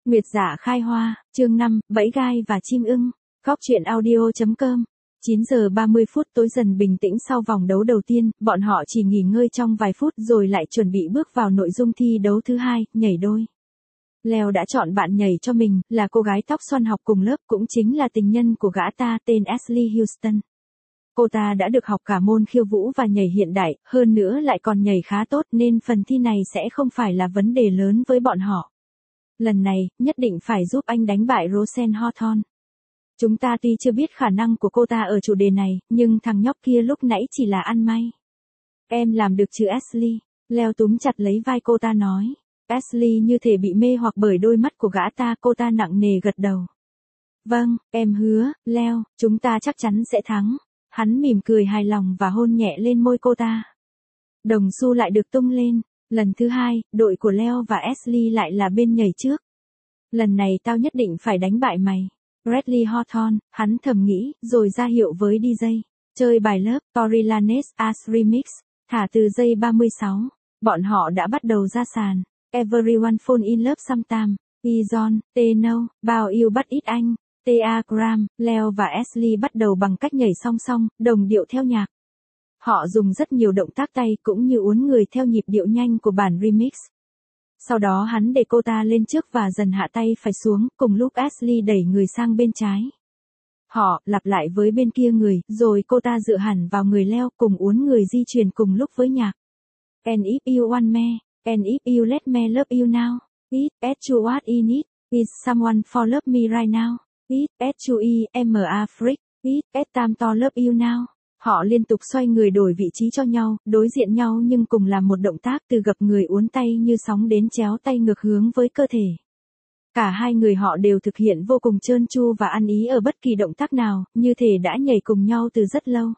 Nguyệt Dạ Khai Hoa, chương 5, Bẫy Gai và Chim Ưng. Góc truyện audio.com. 9 giờ 30 phút tối dần bình tĩnh sau vòng đấu đầu tiên, bọn họ chỉ nghỉ ngơi trong vài phút rồi lại chuẩn bị bước vào nội dung thi đấu thứ hai, nhảy đôi. Leo đã chọn bạn nhảy cho mình, là cô gái tóc xoăn học cùng lớp, cũng chính là tình nhân của gã ta, tên Ashley Houston. Cô ta đã được học cả môn khiêu vũ và nhảy hiện đại, hơn nữa lại còn nhảy khá tốt nên phần thi này sẽ không phải là vấn đề lớn với bọn họ. Lần này, nhất định phải giúp anh đánh bại Rosen Hawthorne. Chúng ta tuy chưa biết khả năng của cô ta ở chủ đề này, nhưng thằng nhóc kia lúc nãy chỉ là ăn may. Em làm được chứ Ashley? Leo túm chặt lấy vai cô ta nói. Ashley như thể bị mê hoặc bởi đôi mắt của gã ta, cô ta nặng nề gật đầu. Vâng, em hứa, Leo, chúng ta chắc chắn sẽ thắng. Hắn mỉm cười hài lòng và hôn nhẹ lên môi cô ta. Đồng xu lại được tung lên. Lần thứ hai, đội của Leo và Ashley lại là bên nhảy trước. Lần này tao nhất định phải đánh bại mày. Bradley Hawthorne, hắn thầm nghĩ, rồi ra hiệu với DJ. Chơi bài lớp, Tory Lanez, As Remix. Thả từ giây 36. Bọn họ đã bắt đầu ra sàn. Everyone Fall in Love Sometime. Izon, Teno, Bao yêu bắt ít anh. T.A. Graham, Leo và Ashley bắt đầu bằng cách nhảy song song, đồng điệu theo nhạc. Họ dùng rất nhiều động tác tay cũng như uốn người theo nhịp điệu nhanh của bản remix. Sau đó hắn để cô ta lên trước và dần hạ tay phải xuống, cùng lúc Ashley đẩy người sang bên trái. Họ lặp lại với bên kia người, rồi cô ta dựa hẳn vào người Leo cùng uốn người di chuyển cùng lúc với nhạc. And if you want me, and if you let me love you now, it, at you what in it, is someone for love me right now, it, at you ma freak, it, at time to love you now. Họ liên tục xoay người đổi vị trí cho nhau, đối diện nhau nhưng cùng làm một động tác từ gập người uốn tay như sóng đến chéo tay ngược hướng với cơ thể. Cả hai người họ đều thực hiện vô cùng trơn tru và ăn ý ở bất kỳ động tác nào, như thể đã nhảy cùng nhau từ rất lâu.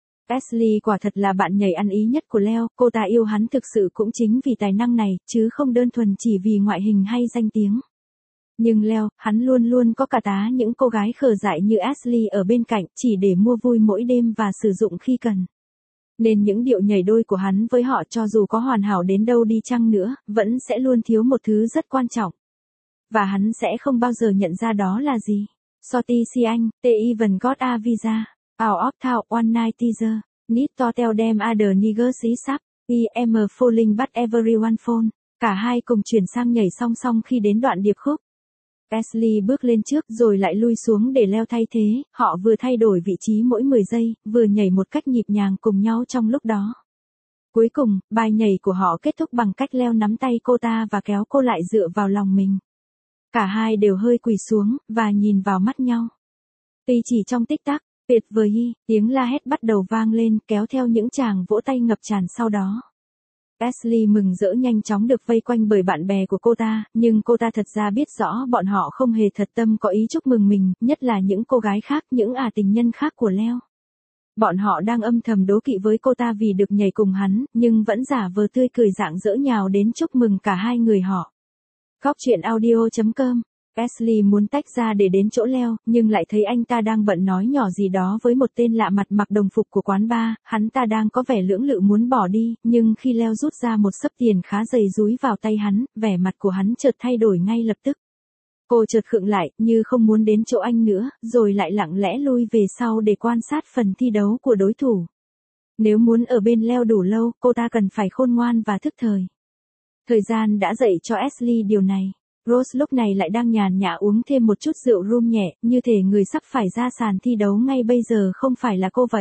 Ashley quả thật là bạn nhảy ăn ý nhất của Leo, cô ta yêu hắn thực sự cũng chính vì tài năng này, chứ không đơn thuần chỉ vì ngoại hình hay danh tiếng. Nhưng Leo, hắn luôn luôn có cả tá những cô gái khờ dại như Ashley ở bên cạnh, chỉ để mua vui mỗi đêm và sử dụng khi cần. Nên những điệu nhảy đôi của hắn với họ cho dù có hoàn hảo đến đâu đi chăng nữa, vẫn sẽ luôn thiếu một thứ rất quan trọng. Và hắn sẽ không bao giờ nhận ra đó là gì. Shorty si anh, they even got a visa. Out of town one night teaser. Need to tell them other niggas is up. I'm falling but everyone fall. Cả hai cùng chuyển sang nhảy song song khi đến đoạn điệp khúc. Ashley bước lên trước rồi lại lui xuống để Leo thay thế, họ vừa thay đổi vị trí mỗi 10 giây, vừa nhảy một cách nhịp nhàng cùng nhau trong lúc đó. Cuối cùng, bài nhảy của họ kết thúc bằng cách Leo nắm tay cô ta và kéo cô lại dựa vào lòng mình. Cả hai đều hơi quỳ xuống, và nhìn vào mắt nhau. Tuy chỉ trong tích tắc, tuyệt vời hi, tiếng la hét bắt đầu vang lên kéo theo những tràng vỗ tay ngập tràn sau đó. Ashley mừng rỡ nhanh chóng được vây quanh bởi bạn bè của cô ta, nhưng cô ta thật ra biết rõ bọn họ không hề thật tâm có ý chúc mừng mình, nhất là những cô gái khác, những tình nhân khác của Leo. Bọn họ đang âm thầm đố kỵ với cô ta vì được nhảy cùng hắn, nhưng vẫn giả vờ tươi cười rạng rỡ nhào đến chúc mừng cả hai người họ. Góc truyện audio.com. Ashley muốn tách ra để đến chỗ Leo, nhưng lại thấy anh ta đang bận nói nhỏ gì đó với một tên lạ mặt mặc đồng phục của quán bar, hắn ta đang có vẻ lưỡng lự muốn bỏ đi, nhưng khi Leo rút ra một xấp tiền khá dày dúi vào tay hắn, vẻ mặt của hắn chợt thay đổi ngay lập tức. Cô chợt khựng lại, như không muốn đến chỗ anh nữa, rồi lại lặng lẽ lui về sau để quan sát phần thi đấu của đối thủ. Nếu muốn ở bên Leo đủ lâu, cô ta cần phải khôn ngoan và thức thời. Thời gian đã dạy cho Ashley điều này. Rose lúc này lại đang nhàn nhã uống thêm một chút rượu rum nhẹ, như thể người sắp phải ra sàn thi đấu ngay bây giờ không phải là cô vậy.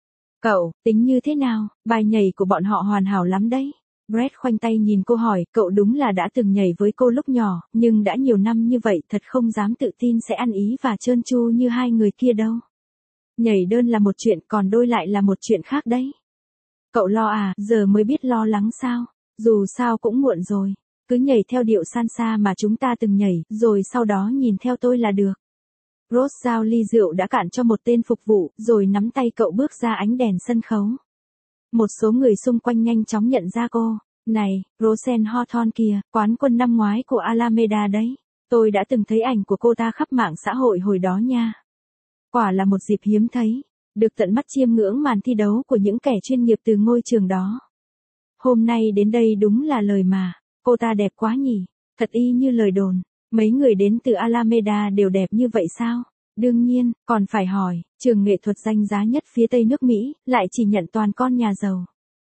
Cậu, tính như thế nào, bài nhảy của bọn họ hoàn hảo lắm đấy. Brett khoanh tay nhìn cô hỏi, cậu đúng là đã từng nhảy với cô lúc nhỏ, nhưng đã nhiều năm như vậy thật không dám tự tin sẽ ăn ý và trơn tru như hai người kia đâu. Nhảy đơn là một chuyện, còn đôi lại là một chuyện khác đấy. Cậu lo à, giờ mới biết lo lắng sao, dù sao cũng muộn rồi. Cứ nhảy theo điệu salsa mà chúng ta từng nhảy, rồi sau đó nhìn theo tôi là được. Rose giao ly rượu đã cạn cho một tên phục vụ, rồi nắm tay cậu bước ra ánh đèn sân khấu. Một số người xung quanh nhanh chóng nhận ra cô. Này, Rosen Hawthorne kìa, quán quân năm ngoái của Alameda đấy. Tôi đã từng thấy ảnh của cô ta khắp mạng xã hội hồi đó nha. Quả là một dịp hiếm thấy. Được tận mắt chiêm ngưỡng màn thi đấu của những kẻ chuyên nghiệp từ ngôi trường đó. Hôm nay đến đây đúng là lời mà. Cô ta đẹp quá nhỉ, thật y như lời đồn. Mấy người đến từ Alameda đều đẹp như vậy sao? Đương nhiên, còn phải hỏi, trường nghệ thuật danh giá nhất phía Tây nước Mỹ, lại chỉ nhận toàn con nhà giàu.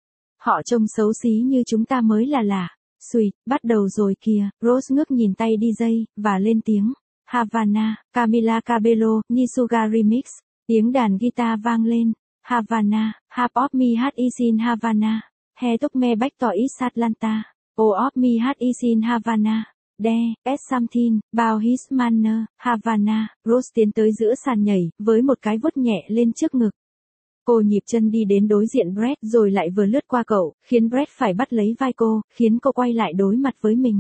Họ trông xấu xí như chúng ta mới là lạ. Sweet, bắt đầu rồi kìa, Rose ngước nhìn tay DJ, và lên tiếng. Havana, Camila Cabello, Nisuga Remix. Tiếng đàn guitar vang lên. Havana, Half of me hat is in Havana. He took me back to East Atlanta. All of me hat is in Havana. At something, about his manner, Havana. Rose tiến tới giữa sàn nhảy, với một cái vuốt nhẹ lên trước ngực. Cô nhịp chân đi đến đối diện Brett rồi lại vừa lướt qua cậu, khiến Brett phải bắt lấy vai cô, khiến cô quay lại đối mặt với mình.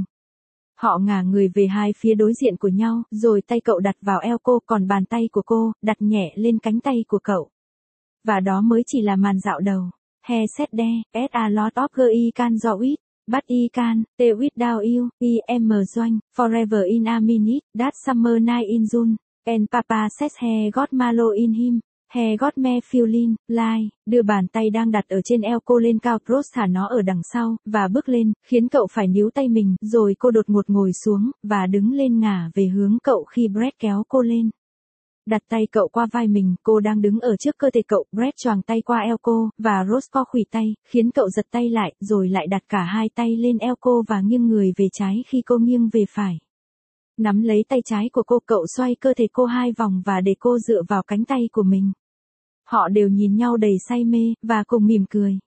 Họ ngả người về hai phía đối diện của nhau, rồi tay cậu đặt vào eo cô, còn bàn tay của cô đặt nhẹ lên cánh tay của cậu. Và đó mới chỉ là màn dạo đầu. He said there, a lot of girls can do it, but I can, stay without you, I am doanh, forever in a minute, that summer night in June, and Papa says he got malo in him. He got me feeling like, đưa bàn tay đang đặt ở trên eo cô lên cao, Rose thả nó ở đằng sau, và bước lên, khiến cậu phải níu tay mình, rồi cô đột ngột ngồi xuống, và đứng lên ngả về hướng cậu khi Brett kéo cô lên. Đặt tay cậu qua vai mình, cô đang đứng ở trước cơ thể cậu, Brett choàng tay qua eo cô, và Rose co khuỷu tay, khiến cậu giật tay lại, rồi lại đặt cả hai tay lên eo cô và nghiêng người về trái khi cô nghiêng về phải. Nắm lấy tay trái của cô, cậu xoay cơ thể cô 2 vòng và để cô dựa vào cánh tay của mình. Họ đều nhìn nhau đầy say mê, và cùng mỉm cười.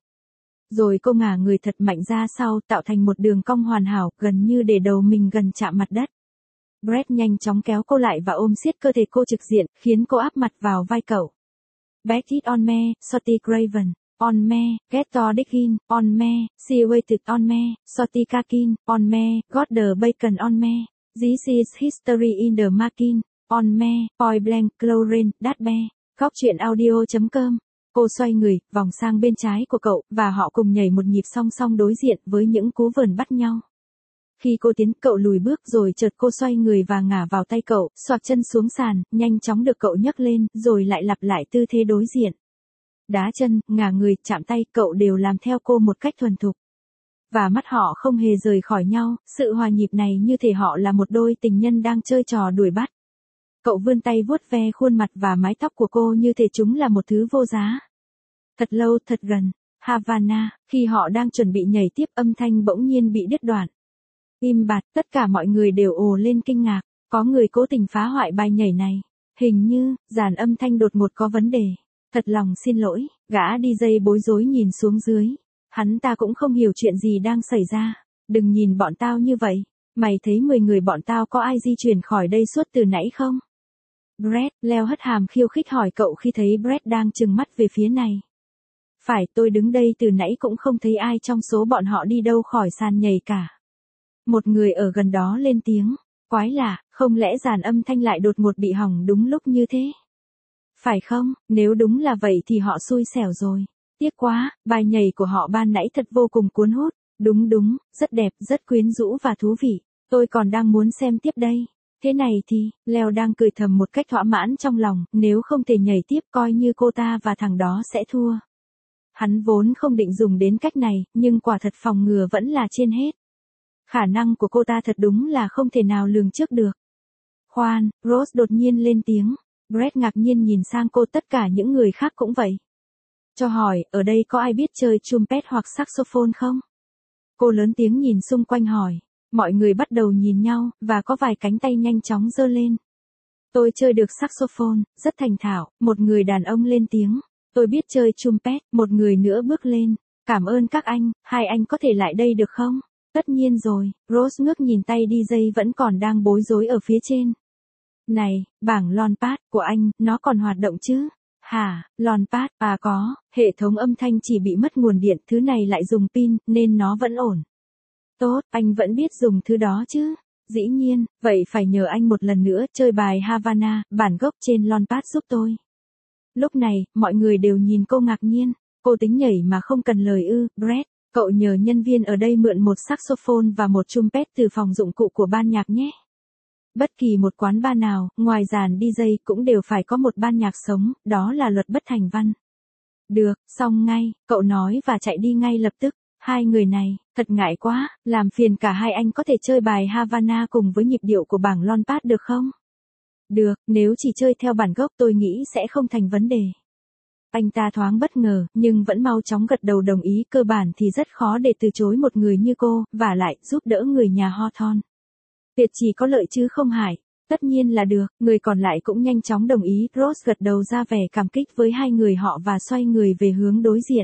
Rồi cô ngả người thật mạnh ra sau, tạo thành một đường cong hoàn hảo, gần như để đầu mình gần chạm mặt đất. Brett nhanh chóng kéo cô lại và ôm siết cơ thể cô trực diện, khiến cô áp mặt vào vai cậu. Bet it on me, Shorty Craven. On me, get to digging, on me, see waited on me, Shorty Kakin, on me, got the bacon on me. This is history in the making, on me, point blank, Clorin, that be. Góc truyện audio.com. Cô xoay người, vòng sang bên trái của cậu, và họ cùng nhảy một nhịp song song đối diện với những cú vờn bắt nhau. Khi cô tiến, cậu lùi bước rồi chợt cô xoay người và ngả vào tay cậu, xoạc chân xuống sàn, nhanh chóng được cậu nhấc lên, rồi lại lặp lại tư thế đối diện. Đá chân, ngả người, chạm tay, cậu đều làm theo cô một cách thuần thục. Và mắt họ không hề rời khỏi nhau, sự hòa nhịp này như thể họ là một đôi tình nhân đang chơi trò đuổi bắt. Cậu vươn tay vuốt ve khuôn mặt và mái tóc của cô như thể chúng là một thứ vô giá. Thật lâu, thật gần. Havana, khi họ đang chuẩn bị nhảy tiếp, âm thanh bỗng nhiên bị đứt đoạn. Im bặt, tất cả mọi người đều ồ lên kinh ngạc. Có người cố tình phá hoại bài nhảy này. Hình như, dàn âm thanh đột ngột có vấn đề. Thật lòng xin lỗi, gã DJ bối rối nhìn xuống dưới. Hắn ta cũng không hiểu chuyện gì đang xảy ra. Đừng nhìn bọn tao như vậy. Mày thấy 10 người bọn tao có ai di chuyển khỏi đây suốt từ nãy không? Brett, Leo hất hàm khiêu khích hỏi cậu khi thấy Brett đang trừng mắt về phía này. Phải, tôi đứng đây từ nãy cũng không thấy ai trong số bọn họ đi đâu khỏi sàn nhảy cả. Một người ở gần đó lên tiếng. Quái lạ, không lẽ dàn âm thanh lại đột ngột bị hỏng đúng lúc như thế? Phải không, nếu đúng là vậy thì họ xui xẻo rồi. Tiếc quá, bài nhảy của họ ban nãy thật vô cùng cuốn hút. Đúng, rất đẹp, rất quyến rũ và thú vị. Tôi còn đang muốn xem tiếp đây. Thế này thì, Leo đang cười thầm một cách thỏa mãn trong lòng, nếu không thể nhảy tiếp coi như cô ta và thằng đó sẽ thua. Hắn vốn không định dùng đến cách này, nhưng quả thật phòng ngừa vẫn là trên hết. Khả năng của cô ta thật đúng là không thể nào lường trước được. Khoan, Rose đột nhiên lên tiếng. Brett ngạc nhiên nhìn sang cô, tất cả những người khác cũng vậy. Cho hỏi, ở đây có ai biết chơi trumpet hoặc saxophone không? Cô lớn tiếng nhìn xung quanh hỏi. Mọi người bắt đầu nhìn nhau, và có vài cánh tay nhanh chóng giơ lên. Tôi chơi được saxophone, rất thành thạo, một người đàn ông lên tiếng. Tôi biết chơi trumpet, một người nữa bước lên. Cảm ơn các anh, hai anh có thể lại đây được không? Tất nhiên rồi, Rose ngước nhìn tay DJ vẫn còn đang bối rối ở phía trên. Này, bảng launchpad của anh, nó còn hoạt động chứ? Hả, launchpad, à có, hệ thống âm thanh chỉ bị mất nguồn điện, thứ này lại dùng pin, nên nó vẫn ổn. Tốt, anh vẫn biết dùng thứ đó chứ? Dĩ nhiên, vậy phải nhờ anh một lần nữa chơi bài Havana, bản gốc trên launchpad giúp tôi. Lúc này, mọi người đều nhìn cô ngạc nhiên. Cô tính nhảy mà không cần lời ư, Brett. Cậu nhờ nhân viên ở đây mượn một saxophone và một trumpet từ phòng dụng cụ của ban nhạc nhé. Bất kỳ một quán bar nào, ngoài dàn DJ cũng đều phải có một ban nhạc sống, đó là luật bất thành văn. Được, xong ngay, cậu nói và chạy đi ngay lập tức. Hai người này, thật ngại quá, làm phiền cả hai anh có thể chơi bài Havana cùng với nhịp điệu của bảng Lompad được không? Được, nếu chỉ chơi theo bản gốc tôi nghĩ sẽ không thành vấn đề. Anh ta thoáng bất ngờ, nhưng vẫn mau chóng gật đầu đồng ý, cơ bản thì rất khó để từ chối một người như cô, vả lại, giúp đỡ người nhà Hawthorne. Việc chỉ có lợi chứ không hại. Tất nhiên là được, người còn lại cũng nhanh chóng đồng ý, Rose gật đầu ra vẻ cảm kích với hai người họ và xoay người về hướng đối diện.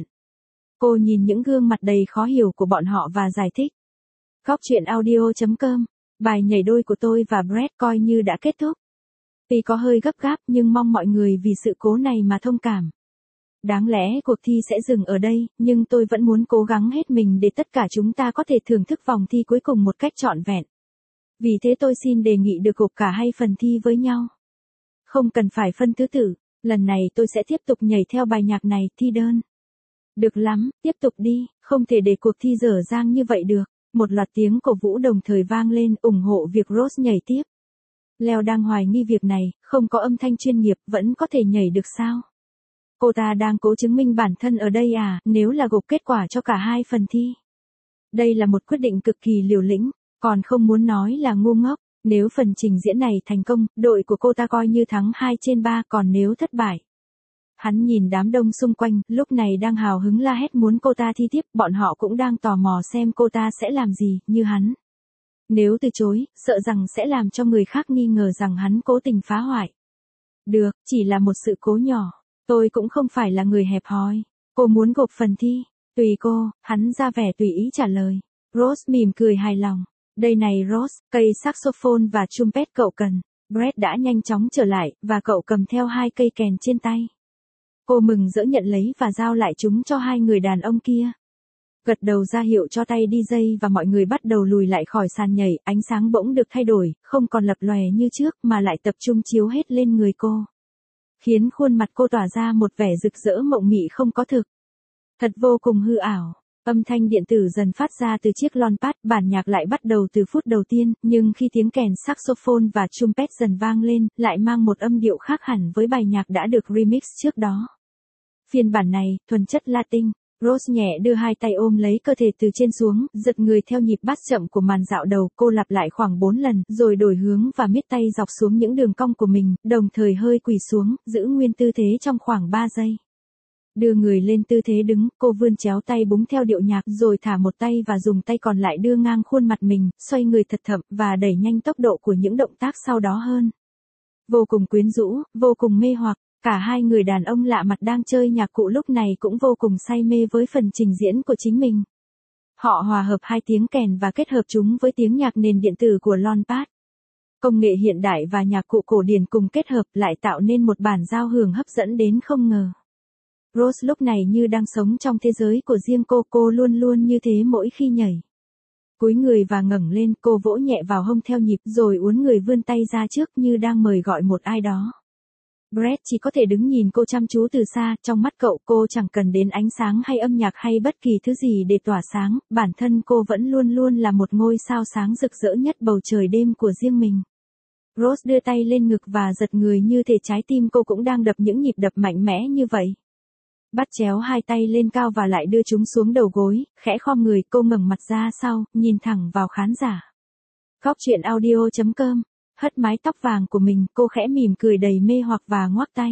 Cô nhìn những gương mặt đầy khó hiểu của bọn họ và giải thích. Góc truyện audio.com, bài nhảy đôi của tôi và Brett coi như đã kết thúc. Tuy có hơi gấp gáp nhưng mong mọi người vì sự cố này mà thông cảm. Đáng lẽ cuộc thi sẽ dừng ở đây, nhưng tôi vẫn muốn cố gắng hết mình để tất cả chúng ta có thể thưởng thức vòng thi cuối cùng một cách trọn vẹn. Vì thế tôi xin đề nghị được gộp cả hai phần thi với nhau. Không cần phải phân thứ tự, lần này tôi sẽ tiếp tục nhảy theo bài nhạc này, thi đơn. Được lắm, tiếp tục đi, không thể để cuộc thi dở dang như vậy được. Một loạt tiếng cổ vũ đồng thời vang lên ủng hộ việc Rose nhảy tiếp. Leo đang hoài nghi việc này, không có âm thanh chuyên nghiệp vẫn có thể nhảy được sao? Cô ta đang cố chứng minh bản thân ở đây à, nếu là gộp kết quả cho cả hai phần thi. Đây là một quyết định cực kỳ liều lĩnh, còn không muốn nói là ngu ngốc. Nếu phần trình diễn này thành công, đội của cô ta coi như thắng 2/3, còn nếu thất bại. Hắn nhìn đám đông xung quanh, lúc này đang hào hứng la hét muốn cô ta thi tiếp, bọn họ cũng đang tò mò xem cô ta sẽ làm gì, như hắn. Nếu từ chối, sợ rằng sẽ làm cho người khác nghi ngờ rằng hắn cố tình phá hoại. Được, chỉ là một sự cố nhỏ. Tôi cũng không phải là người hẹp hòi. Cô muốn gộp phần thi. Tùy cô, hắn ra vẻ tùy ý trả lời. Rose mỉm cười hài lòng. Đây này Rose, cây saxophone và trumpet cậu cần. Brett đã nhanh chóng trở lại, và cậu cầm theo 2 cây kèn trên tay. Cô mừng rỡ nhận lấy và giao lại chúng cho hai người đàn ông kia. Gật đầu ra hiệu cho tay DJ và mọi người bắt đầu lùi lại khỏi sàn nhảy, ánh sáng bỗng được thay đổi, không còn lập lòe như trước mà lại tập trung chiếu hết lên người cô. Khiến khuôn mặt cô tỏa ra một vẻ rực rỡ mộng mị không có thực. Thật vô cùng hư ảo. Âm thanh điện tử dần phát ra từ chiếc Lompad, bản nhạc lại bắt đầu từ phút đầu tiên, nhưng khi tiếng kèn saxophone và trumpet dần vang lên, lại mang một âm điệu khác hẳn với bài nhạc đã được remix trước đó. Phiên bản này, thuần chất Latin. Rose nhẹ đưa hai tay ôm lấy cơ thể từ trên xuống, giật người theo nhịp bass chậm của màn dạo đầu, cô lặp lại khoảng 4 lần, rồi đổi hướng và miết tay dọc xuống những đường cong của mình, đồng thời hơi quỳ xuống, giữ nguyên tư thế trong khoảng 3 giây. Đưa người lên tư thế đứng, cô vươn chéo tay búng theo điệu nhạc rồi thả một tay và dùng tay còn lại đưa ngang khuôn mặt mình, xoay người thật thậm và đẩy nhanh tốc độ của những động tác sau đó hơn. Vô cùng quyến rũ, vô cùng mê hoặc. Cả hai người đàn ông lạ mặt đang chơi nhạc cụ lúc này cũng vô cùng say mê với phần trình diễn của chính mình. Họ hòa hợp hai tiếng kèn và kết hợp chúng với tiếng nhạc nền điện tử của Lompad. Công nghệ hiện đại và nhạc cụ cổ điển cùng kết hợp lại tạo nên một bản giao hưởng hấp dẫn đến không ngờ. Rose lúc này như đang sống trong thế giới của riêng cô luôn luôn như thế mỗi khi nhảy. Cúi người và ngẩng lên, cô vỗ nhẹ vào hông theo nhịp rồi uốn người vươn tay ra trước như đang mời gọi một ai đó. Brett chỉ có thể đứng nhìn cô chăm chú từ xa, trong mắt cậu cô chẳng cần đến ánh sáng hay âm nhạc hay bất kỳ thứ gì để tỏa sáng, bản thân cô vẫn luôn luôn là một ngôi sao sáng rực rỡ nhất bầu trời đêm của riêng mình. Rose đưa tay lên ngực và giật người như thể trái tim cô cũng đang đập những nhịp đập mạnh mẽ như vậy. Bắt chéo hai tay lên cao và lại đưa chúng xuống đầu gối, khẽ khom người, cô ngẩng mặt ra sau, nhìn thẳng vào khán giả. Góc truyện audio.com, hất mái tóc vàng của mình, cô khẽ mỉm cười đầy mê hoặc và ngoác tay.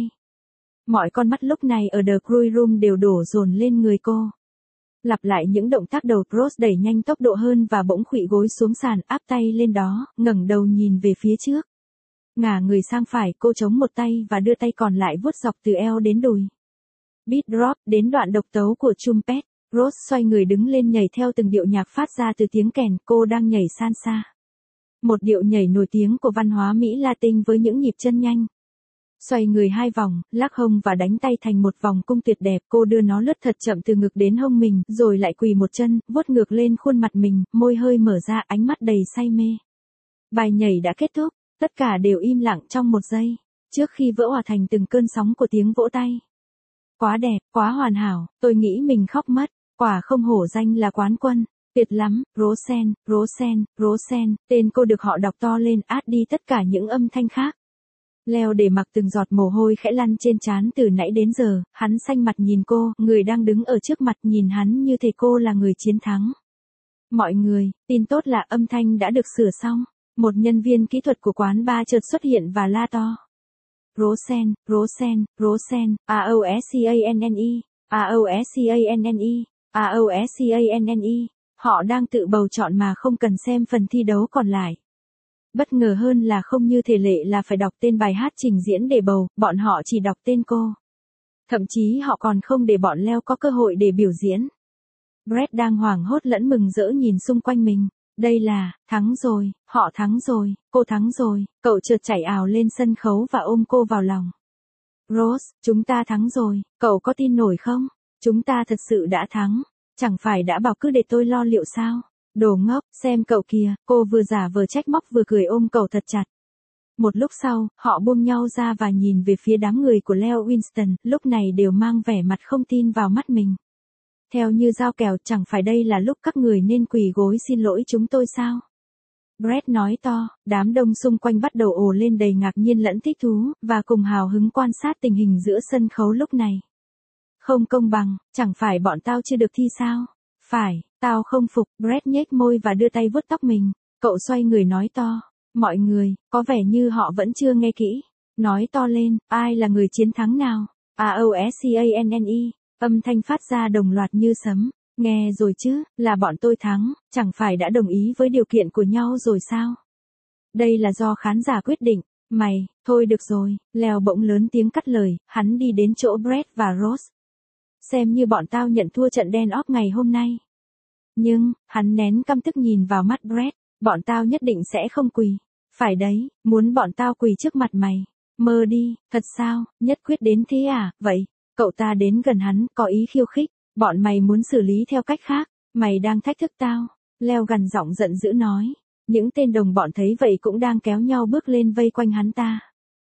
Mọi con mắt lúc này ở The Cruise Room đều đổ dồn lên người cô. Lặp lại những động tác đầu, Rose đẩy nhanh tốc độ hơn và bỗng khuỵu gối xuống sàn, áp tay lên đó, ngẩng đầu nhìn về phía trước. Ngả người sang phải, cô chống một tay và đưa tay còn lại vuốt dọc từ eo đến đùi. Beat drop, đến đoạn độc tấu của trumpet, Rose xoay người đứng lên nhảy theo từng điệu nhạc phát ra từ tiếng kèn, cô đang nhảy salsa. Một điệu nhảy nổi tiếng của văn hóa Mỹ Latin với những nhịp chân nhanh. Xoay người 2 vòng, lắc hông và đánh tay thành một vòng cung tuyệt đẹp, cô đưa nó lướt thật chậm từ ngực đến hông mình, rồi lại quỳ một chân, vuốt ngược lên khuôn mặt mình, môi hơi mở ra, ánh mắt đầy say mê. Bài nhảy đã kết thúc, tất cả đều im lặng trong 1 giây, trước khi vỡ hòa thành từng cơn sóng của tiếng vỗ tay. Quá đẹp, quá hoàn hảo, tôi nghĩ mình khóc mất, quả không hổ danh là quán quân. Tuyệt lắm, Rosen, Rosen, Rosen, tên cô được họ đọc to lên át đi tất cả những âm thanh khác. Leo để mặc từng giọt mồ hôi khẽ lăn trên trán từ nãy đến giờ, hắn xanh mặt nhìn cô, người đang đứng ở trước mặt nhìn hắn như thể cô là người chiến thắng. Mọi người, tin tốt là âm thanh đã được sửa xong. Một nhân viên kỹ thuật của quán bar chợt xuất hiện và la to. Rosen, Rosen, Rosen, R-O-S-C-A-N-N-E, R-O-S-C-A-N-N-E, R-O-S-C-A-N-N-E. Họ đang tự bầu chọn mà không cần xem phần thi đấu còn lại. Bất ngờ hơn là không như thể lệ là phải đọc tên bài hát trình diễn để bầu, bọn họ chỉ đọc tên cô. Thậm chí họ còn không để bọn Leo có cơ hội để biểu diễn. Brett đang hoảng hốt lẫn mừng rỡ nhìn xung quanh mình. Đây là, thắng rồi, họ thắng rồi, cô thắng rồi, cậu chợt chạy ào lên sân khấu và ôm cô vào lòng. Rose, chúng ta thắng rồi, cậu có tin nổi không? Chúng ta thật sự đã thắng, chẳng phải đã bảo cứ để tôi lo liệu sao? Đồ ngốc, xem cậu kìa, cô vừa giả vờ trách móc vừa cười ôm cậu thật chặt. Một lúc sau, họ buông nhau ra và nhìn về phía đám người của Leo Winston, lúc này đều mang vẻ mặt không tin vào mắt mình. Theo như dao kèo, chẳng phải đây là lúc các người nên quỳ gối xin lỗi chúng tôi sao? Brett nói to, đám đông xung quanh bắt đầu ồ lên đầy ngạc nhiên lẫn thích thú, và cùng hào hứng quan sát tình hình giữa sân khấu lúc này. Không công bằng, chẳng phải bọn tao chưa được thi sao? Phải, tao không phục, Brett nhếch môi và đưa tay vuốt tóc mình. Cậu xoay người nói to, mọi người, có vẻ như họ vẫn chưa nghe kỹ. Nói to lên, ai là người chiến thắng nào? R-O-S-C-A-N-N-E. Âm thanh phát ra đồng loạt như sấm. Nghe rồi chứ, là bọn tôi thắng, chẳng phải đã đồng ý với điều kiện của nhau rồi sao? Đây là do khán giả quyết định. Mày, thôi được rồi, Leo bỗng lớn tiếng cắt lời, hắn đi đến chỗ Brett và Rose. Xem như bọn tao nhận thua trận đen óp ngày hôm nay. Nhưng, hắn nén căm tức nhìn vào mắt Brett, bọn tao nhất định sẽ không quỳ. Phải đấy, muốn bọn tao quỳ trước mặt mày. Mơ đi, thật sao, nhất quyết đến thế à, vậy? Cậu ta đến gần hắn, có ý khiêu khích. Bọn mày muốn xử lý theo cách khác, mày đang thách thức tao. Leo gằn giọng giận dữ nói. Những tên đồng bọn thấy vậy cũng đang kéo nhau bước lên vây quanh hắn ta.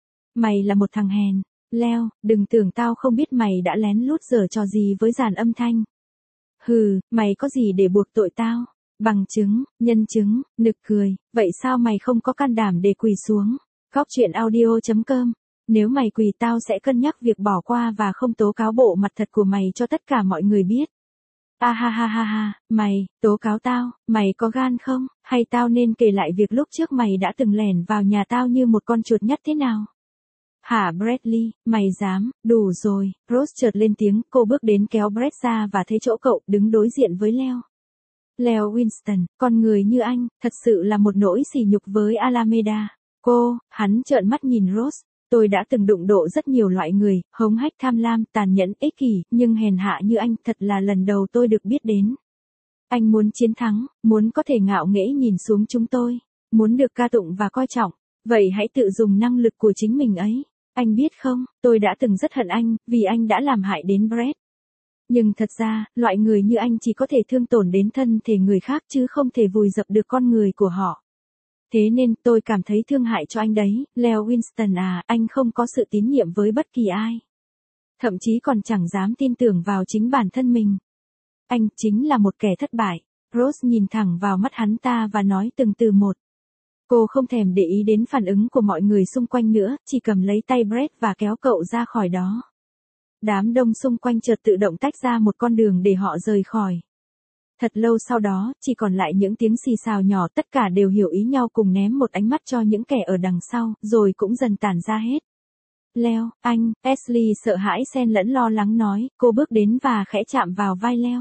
Mày là một thằng hèn. Leo, đừng tưởng tao không biết mày đã lén lút giở trò gì với dàn âm thanh. Hừ, mày có gì để buộc tội tao? Bằng chứng, nhân chứng, nực cười, vậy sao mày không có can đảm để quỳ xuống? Góc truyện audio.com. Nếu mày quỳ tao sẽ cân nhắc việc bỏ qua và không tố cáo bộ mặt thật của mày cho tất cả mọi người biết. Ha ha ha ha ha, mày, tố cáo tao, mày có gan không? Hay tao nên kể lại việc lúc trước mày đã từng lẻn vào nhà tao như một con chuột nhắt thế nào? Hả Bradley, mày dám, đủ rồi, Rose chợt lên tiếng, cô bước đến kéo Brett ra và thấy chỗ cậu đứng đối diện với Leo. Leo Winston, con người như anh, thật sự là một nỗi sỉ nhục với Alameda. Hắn trợn mắt nhìn Rose. Tôi đã từng đụng độ rất nhiều loại người, hống hách tham lam, tàn nhẫn, ích kỷ, nhưng hèn hạ như anh thật là lần đầu tôi được biết đến. Anh muốn chiến thắng, muốn có thể ngạo nghễ nhìn xuống chúng tôi, muốn được ca tụng và coi trọng, vậy hãy tự dùng năng lực của chính mình ấy. Anh biết không, tôi đã từng rất hận anh, vì anh đã làm hại đến Brett. Nhưng thật ra, loại người như anh chỉ có thể thương tổn đến thân thể người khác chứ không thể vùi dập được con người của họ. Thế nên tôi cảm thấy thương hại cho anh đấy, Leo Winston à, anh không có sự tín nhiệm với bất kỳ ai. Thậm chí còn chẳng dám tin tưởng vào chính bản thân mình. Anh chính là một kẻ thất bại. Rose nhìn thẳng vào mắt hắn ta và nói từng từ một. Cô không thèm để ý đến phản ứng của mọi người xung quanh nữa, chỉ cầm lấy tay Brett và kéo cậu ra khỏi đó. Đám đông xung quanh chợt tự động tách ra một con đường để họ rời khỏi. Thật lâu sau đó, chỉ còn lại những tiếng xì xào nhỏ, tất cả đều hiểu ý nhau cùng ném một ánh mắt cho những kẻ ở đằng sau, rồi cũng dần tản ra hết. Leo, anh, Ashley sợ hãi xen lẫn lo lắng nói, cô bước đến và khẽ chạm vào vai Leo.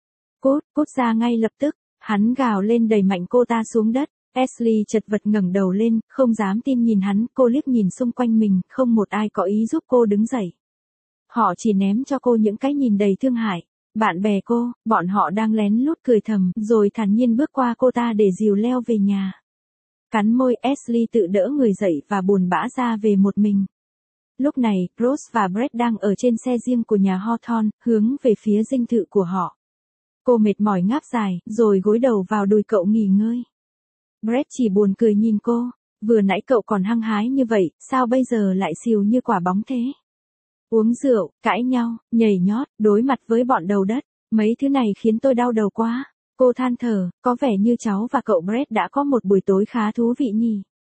Cút ra ngay lập tức, hắn gào lên đẩy mạnh cô ta xuống đất. Ashley chật vật ngẩng đầu lên, không dám tin nhìn hắn, cô liếc nhìn xung quanh mình, không một ai có ý giúp cô đứng dậy. Họ chỉ ném cho cô những cái nhìn đầy thương hại. Bạn bè cô, bọn họ đang lén lút cười thầm, rồi thản nhiên bước qua cô ta để dìu Leo về nhà. Cắn môi, Ashley tự đỡ người dậy và buồn bã ra về một mình. Lúc này, Rose và Brett đang ở trên xe riêng của nhà Hawthorne, hướng về phía dinh thự của họ. Cô mệt mỏi ngáp dài, rồi gối đầu vào đùi cậu nghỉ ngơi. Brett chỉ buồn cười nhìn cô, vừa nãy cậu còn hăng hái như vậy, sao bây giờ lại xìu như quả bóng thế? Uống rượu, cãi nhau, nhảy nhót, đối mặt với bọn đầu đất, mấy thứ này khiến tôi đau đầu quá. Cô than thở, có vẻ như cháu và cậu Brett đã có một buổi tối khá thú vị nhỉ.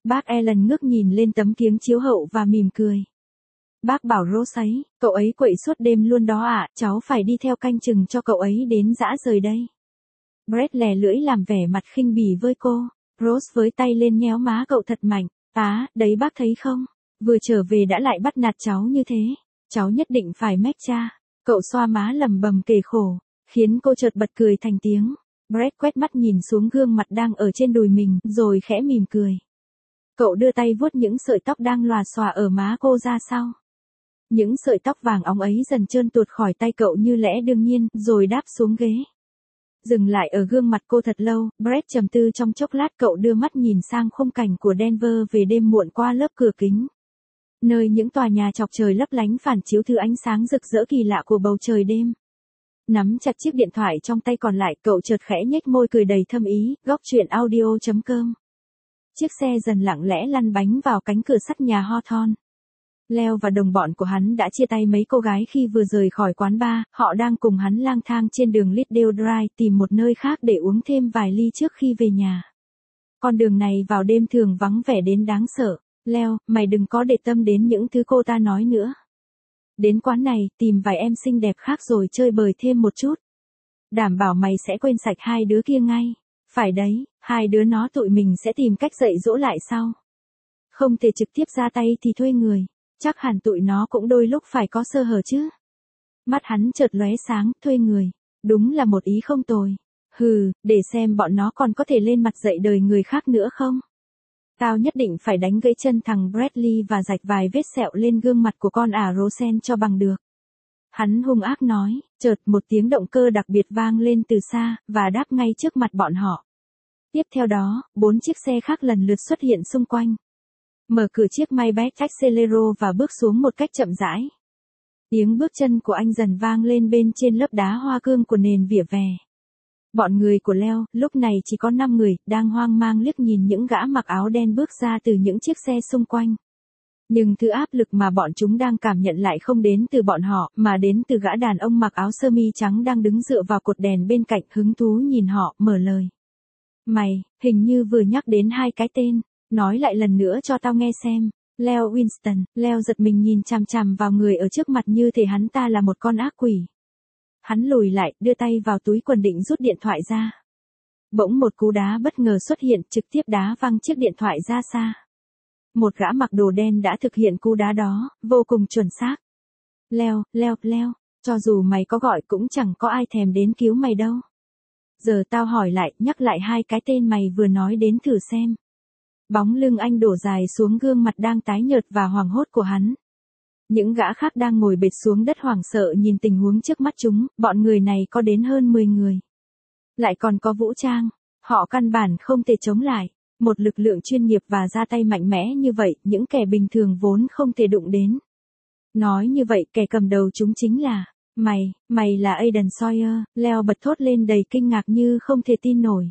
Bác Alan ngước nhìn lên tấm kiếng chiếu hậu và mỉm cười. Bác bảo Rose ấy, cậu ấy quậy suốt đêm luôn đó ạ, cháu phải đi theo canh chừng cho cậu ấy đến dã rời đây. Brett lè lưỡi làm vẻ mặt khinh bỉ với cô. Rose với tay lên nhéo má cậu thật mạnh. Đấy bác thấy không? Vừa trở về đã lại bắt nạt cháu như thế. Cháu nhất định phải mách cha. Cậu xoa má lầm bầm kể khổ, khiến cô chợt bật cười thành tiếng. Brett quét mắt nhìn xuống gương mặt đang ở trên đùi mình, rồi khẽ mỉm cười. Cậu đưa tay vuốt những sợi tóc đang lòa xòa ở má cô ra sau. Những sợi tóc vàng óng ấy dần trơn tuột khỏi tay cậu như lẽ đương nhiên, rồi đáp xuống ghế. Dừng lại ở gương mặt cô thật lâu, Brett trầm tư trong chốc lát, cậu đưa mắt nhìn sang khung cảnh của Denver về đêm muộn qua lớp cửa kính. Nơi những tòa nhà chọc trời lấp lánh phản chiếu thứ ánh sáng rực rỡ kỳ lạ của bầu trời đêm. Nắm chặt chiếc điện thoại trong tay còn lại, cậu chợt khẽ nhếch môi cười đầy thâm ý. Góc truyện audio.com. Chiếc xe dần lặng lẽ lăn bánh vào cánh cửa sắt nhà Hawthorne. Leo và đồng bọn của hắn đã chia tay mấy cô gái khi vừa rời khỏi quán bar, họ đang cùng hắn lang thang trên đường Liddell Drive tìm một nơi khác để uống thêm vài ly trước khi về nhà. Con đường này vào đêm thường vắng vẻ đến đáng sợ. Leo, mày đừng có để tâm đến những thứ cô ta nói nữa. Đến quán này, tìm vài em xinh đẹp khác rồi chơi bời thêm một chút. Đảm bảo mày sẽ quên sạch hai đứa kia ngay. Phải đấy, hai đứa nó tụi mình sẽ tìm cách dạy dỗ lại sau. Không thể trực tiếp ra tay thì thuê người. Chắc hẳn tụi nó cũng đôi lúc phải có sơ hở chứ. Mắt hắn chợt lóe sáng, thuê người. Đúng là một ý không tồi. Để xem bọn nó còn có thể lên mặt dạy đời người khác nữa không. Tao nhất định phải đánh gãy chân thằng Bradley và rạch vài vết sẹo lên gương mặt của con ả Rosen cho bằng được. Hắn hung ác nói, chợt một tiếng động cơ đặc biệt vang lên từ xa, và đáp ngay trước mặt bọn họ. Tiếp theo đó, 4 chiếc xe khác lần lượt xuất hiện xung quanh. Mở cửa chiếc Maybach Excelero và bước xuống một cách chậm rãi. Tiếng bước chân của anh dần vang lên bên trên lớp đá hoa cương của nền vỉa hè. Bọn người của Leo, lúc này chỉ có 5 người, đang hoang mang liếc nhìn những gã mặc áo đen bước ra từ những chiếc xe xung quanh. Nhưng thứ áp lực mà bọn chúng đang cảm nhận lại không đến từ bọn họ, mà đến từ gã đàn ông mặc áo sơ mi trắng đang đứng dựa vào cột đèn bên cạnh, hứng thú nhìn họ, mở lời. Mày, hình như vừa nhắc đến 2 cái tên, nói lại lần nữa cho tao nghe xem. Leo Winston. Leo giật mình nhìn chằm chằm vào người ở trước mặt như thể hắn ta là một con ác quỷ. Hắn lùi lại, đưa tay vào túi quần định rút điện thoại ra. Bỗng một cú đá bất ngờ xuất hiện, trực tiếp đá văng chiếc điện thoại ra xa. Một gã mặc đồ đen đã thực hiện cú đá đó, vô cùng chuẩn xác. Leo, cho dù mày có gọi cũng chẳng có ai thèm đến cứu mày đâu. Giờ tao hỏi lại, nhắc lại 2 cái tên mày vừa nói đến thử xem. Bóng lưng anh đổ dài xuống gương mặt đang tái nhợt và hoảng hốt của hắn. Những gã khác đang ngồi bệt xuống đất hoảng sợ nhìn tình huống trước mắt chúng, bọn người này có đến hơn 10 người. Lại còn có vũ trang, họ căn bản không thể chống lại. Một lực lượng chuyên nghiệp và ra tay mạnh mẽ như vậy, những kẻ bình thường vốn không thể đụng đến. Nói như vậy, kẻ cầm đầu chúng chính là, mày là Aidan Sawyer. Leo bật thốt lên đầy kinh ngạc như không thể tin nổi.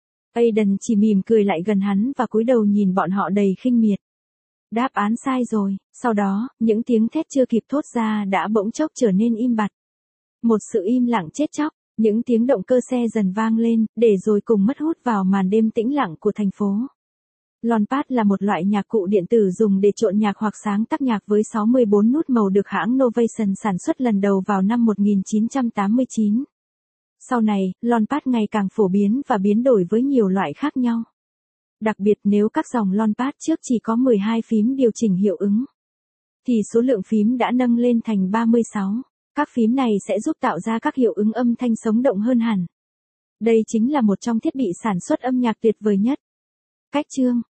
Aidan chỉ mỉm cười lại gần hắn và cúi đầu nhìn bọn họ đầy khinh miệt. Đáp án sai rồi. Sau đó, những tiếng thét chưa kịp thốt ra đã bỗng chốc trở nên im bặt. Một sự im lặng chết chóc, những tiếng động cơ xe dần vang lên, để rồi cùng mất hút vào màn đêm tĩnh lặng của thành phố. Launchpad là một loại nhạc cụ điện tử dùng để trộn nhạc hoặc sáng tác nhạc với 64 nút màu được hãng Novation sản xuất lần đầu vào năm 1989. Sau này, Launchpad ngày càng phổ biến và biến đổi với nhiều loại khác nhau. Đặc biệt nếu các dòng Launchpad trước chỉ có 12 phím điều chỉnh hiệu ứng, thì số lượng phím đã nâng lên thành 36. Các phím này sẽ giúp tạo ra các hiệu ứng âm thanh sống động hơn hẳn. Đây chính là một trong thiết bị sản xuất âm nhạc tuyệt vời nhất. Cách chương